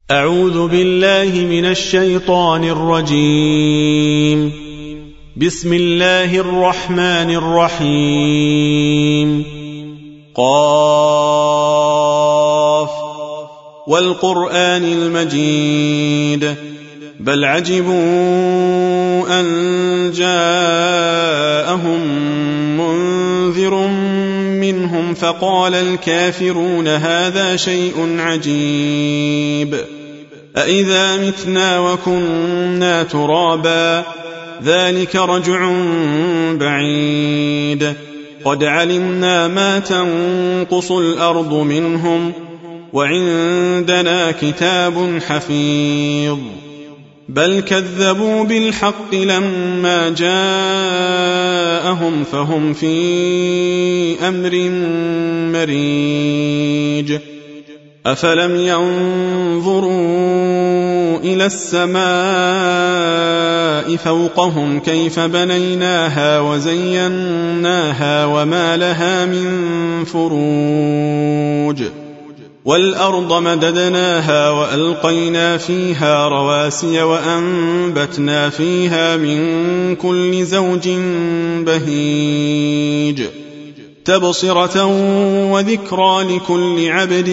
أعوذ بالله من الشيطان الرجيم. بسم الله الرحمن الرحيم. قاف والقرآن المجيد بل عجبوا أن جاءهم منذر منهم فقال الكافرون هذا شيء عجيب أإذا متنا وكنا ترابا ذلك رجع بعيد قد علمنا ما تنقص الأرض منهم وعندنا كتاب حفيظ بل كذبوا بالحق لما جاءهم فهم في أمر مريج أفلم ينظروا إلى السماء فوقهم كيف بنيناها وزيناها وما لها من فروج والأرض مددناها وألقينا فيها رواسي وأنبتنا فيها من كل زوج بهيج تبصرة وذكرى لكل عبد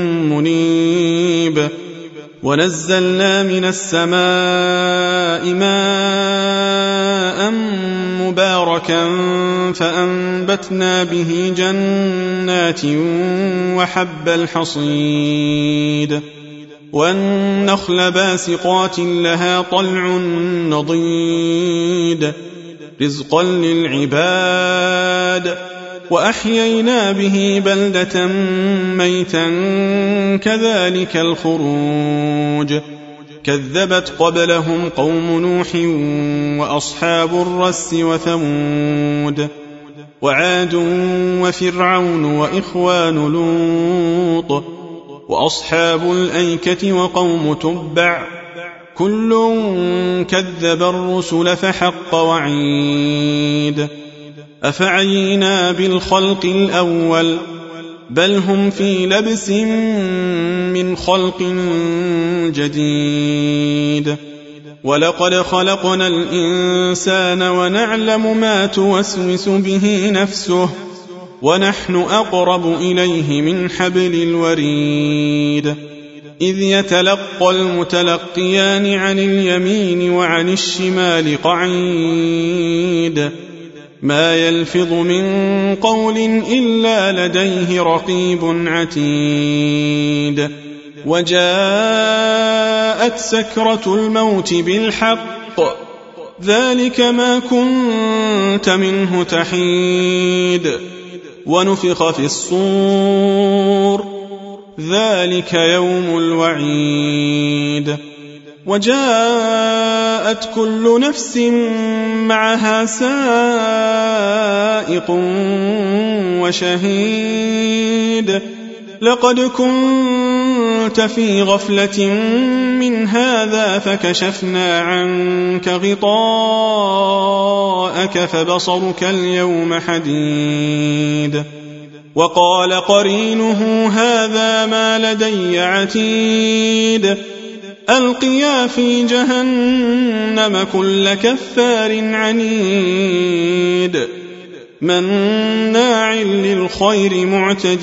منيب ونزلنا من السماء ماء مباركا فأنبتنا به جنات وحب الحصيد والنخل باسقات لها طلع نضيد رزقا للعباد وأحيينا به بلدة ميتا كذلك الخروج كذبت قبلهم قوم نوح وأصحاب الرس وثمود وعاد وفرعون وإخوان لوط وأصحاب الأيكة وقوم تبع كل كذب الرسل فحق وعيد أفعينا بالخلق الأول بل هم في لبس من خلق جديد ولقد خلقنا الإنسان ونعلم ما توسوس به نفسه ونحن أقرب إليه من حبل الوريد إذ يتلقى المتلقيان عن اليمين وعن الشمال قعيد ما يلفظ من قول إلا لديه رقيب عتيد وجاءت سكرة الموت بالحق ذلك ما كنت منه تحيد ونفخ في الصور ذلك يوم الوعيد وجاءت كل نفس معها سائق وشهيد لقد كنت في غفلة من هذا فكشفنا عنك غطاءك فبصرك اليوم حديد وقال قرينه هذا ما لدي عتيد ألقيا في جهنم كل كفار عنيد مناع للخير معتد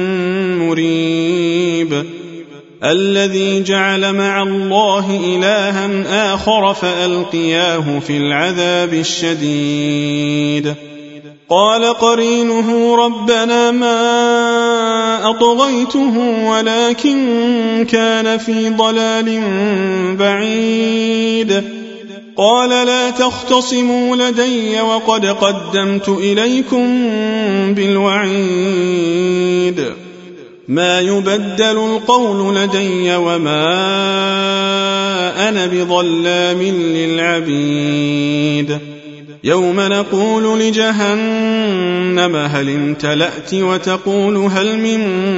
مريب الذي جعل مع الله إلها آخر فألقياه في العذاب الشديد قال قرينه ربنا ما أطغيته ولكن كان في ضلال بعيد قال لا تختصموا لدي وقد قدمت إليكم بالوعيد ما يبدل القول لدي وما أنا بظلام للعبيد يوم نقول لجهنم هل امتلأت وتقول هل من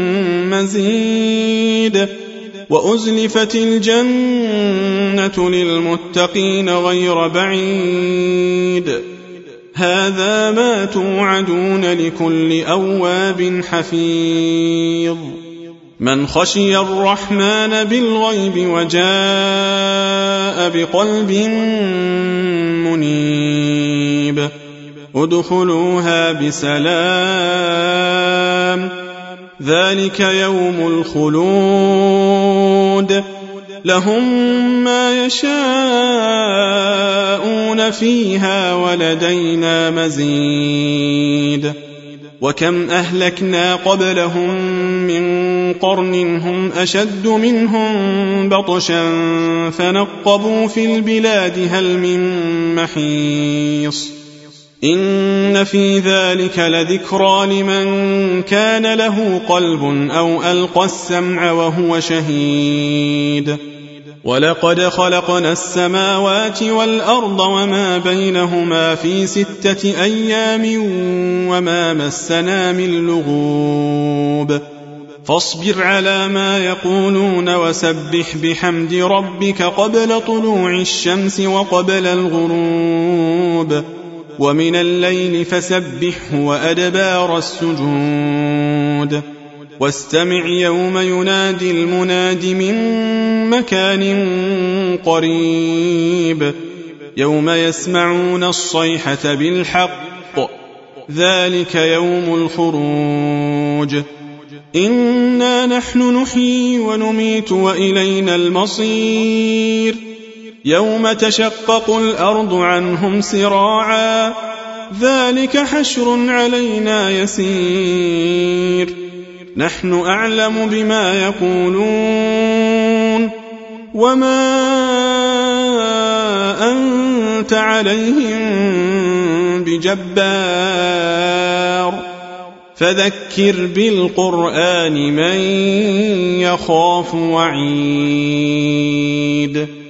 مزيد وأزلفت الجنة للمتقين غير بعيد هذا ما توعدون لكل أواب حفيظ من خشي الرحمن بالغيب وجاء بقلب منيب ادخلوها بسلام ذلك يوم الخلود لهم ما يشاءون فيها ولدينا مزيد وكم أهلكنا قبلهم من قرن هم أشد منهم بطشا فنقبوا في البلاد هل من محيص إن في ذلك لذكرى لمن كان له قلب أو ألقى السمع وهو شهيد ولقد خلقنا السماوات والأرض وما بينهما في 6 أيام وما مسنا من لغوب فاصبر على ما يقولون وسبح بحمد ربك قبل طلوع الشمس وقبل الغروب ومن الليل فسبحه وأدبار السجود واستمع يوم ينادي المناد من مكان قريب يوم يسمعون الصيحة بالحق ذلك يوم الخروج إنا نحن نحيي ونميت وإلينا المصير يوم تشقق الأرض عنهم سراعا ذلك حشر علينا يسير نحن أعلم بما يقولون وما أنت عليهم بجبار فذكر بالقرآن من يخاف وعيد